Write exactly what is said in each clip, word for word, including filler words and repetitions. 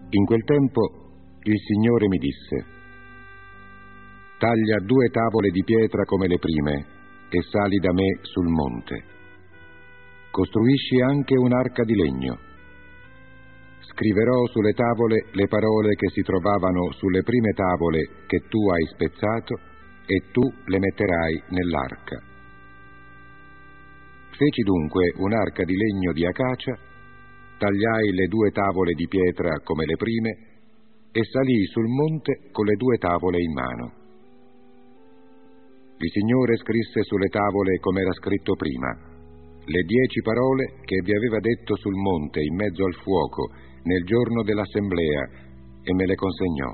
In quel tempo il Signore mi disse: taglia due tavole di pietra come le prime e sali da me sul monte. Costruisci anche un'arca di legno. Scriverò sulle tavole le parole che si trovavano sulle prime tavole che tu hai spezzato e tu le metterai nell'arca. Feci dunque un'arca di legno di acacia, tagliai le due tavole di pietra come le prime e salii sul monte con le due tavole in mano. Il Signore scrisse sulle tavole come era scritto prima, le dieci parole che vi aveva detto sul monte in mezzo al fuoco nel giorno dell'assemblea, e me le consegnò.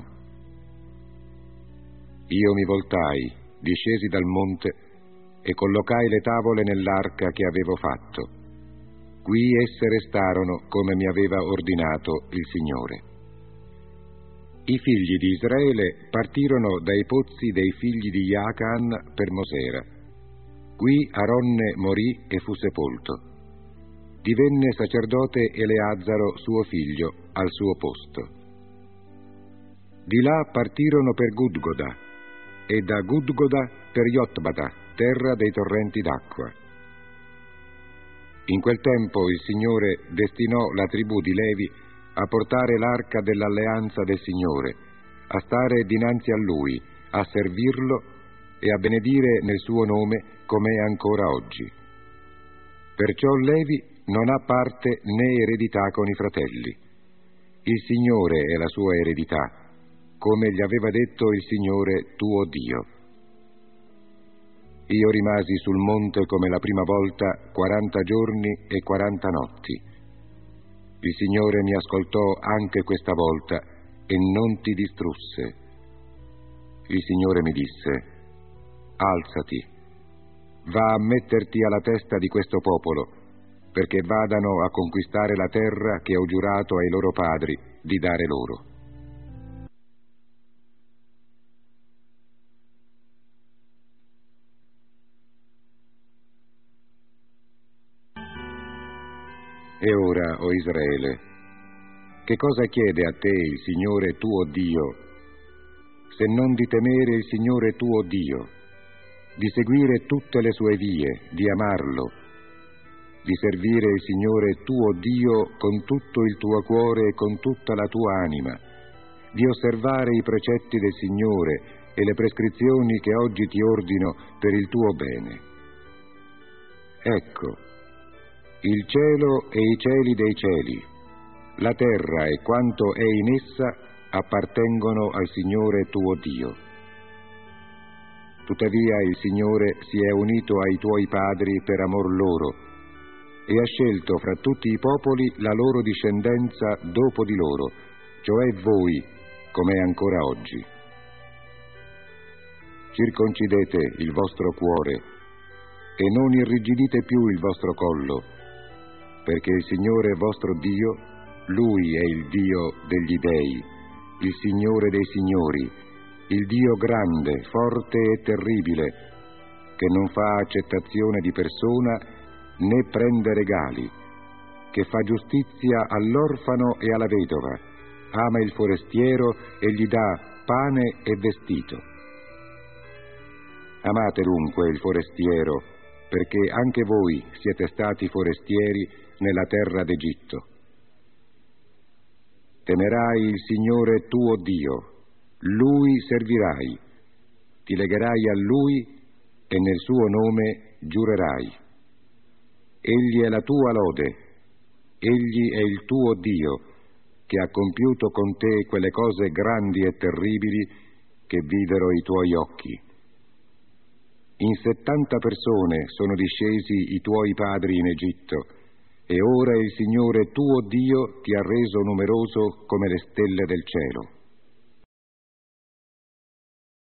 Io mi voltai, discesi dal monte e collocai le tavole nell'arca che avevo fatto. Qui esse restarono come mi aveva ordinato il Signore. I figli di Israele partirono dai pozzi dei figli di Jaacan per Mosera. Qui Aronne morì e fu sepolto. Divenne sacerdote Eleazzaro suo figlio al suo posto. Di là partirono per Gudgoda e da Gudgoda per Jotbata, terra dei torrenti d'acqua. In quel tempo il Signore destinò la tribù di Levi a portare l'arca dell'alleanza del Signore, a stare dinanzi a Lui, a servirlo e a benedire nel suo nome come è ancora oggi. Perciò Levi non ha parte né eredità con i fratelli. Il Signore è la sua eredità, come gli aveva detto il Signore tuo Dio. Io rimasi sul monte come la prima volta quaranta giorni e quaranta notti. Il Signore mi ascoltò anche questa volta e non ti distrusse. Il Signore mi disse: alzati, va a metterti alla testa di questo popolo, perché vadano a conquistare la terra che ho giurato ai loro padri di dare loro. E ora, o Israele, che cosa chiede a te il Signore tuo Dio, se non di temere il Signore tuo Dio, di seguire tutte le sue vie, di amarlo, di servire il Signore tuo Dio con tutto il tuo cuore e con tutta la tua anima, di osservare i precetti del Signore e le prescrizioni che oggi ti ordino per il tuo bene. Ecco, il cielo e i cieli dei cieli, la terra e quanto è in essa appartengono al Signore tuo Dio. Tuttavia il Signore si è unito ai tuoi padri per amor loro e ha scelto fra tutti i popoli la loro discendenza dopo di loro, cioè voi, come è ancora oggi. Circoncidete il vostro cuore e non irrigidite più il vostro collo, perché il Signore vostro Dio, Lui è il Dio degli dei, il Signore dei signori, il Dio grande, forte e terribile, che non fa accettazione di persona né prende regali, che fa giustizia all'orfano e alla vedova, ama il forestiero e gli dà pane e vestito. Amate dunque il forestiero, perché anche voi siete stati forestieri nella terra d'Egitto. Temerai il Signore tuo Dio, Lui servirai, ti legherai a Lui e nel suo nome giurerai. Egli è la tua lode, Egli è il tuo Dio, che ha compiuto con te quelle cose grandi e terribili che videro i tuoi occhi. In settanta persone sono discesi i tuoi padri in Egitto, e ora il Signore tuo Dio ti ha reso numeroso come le stelle del cielo.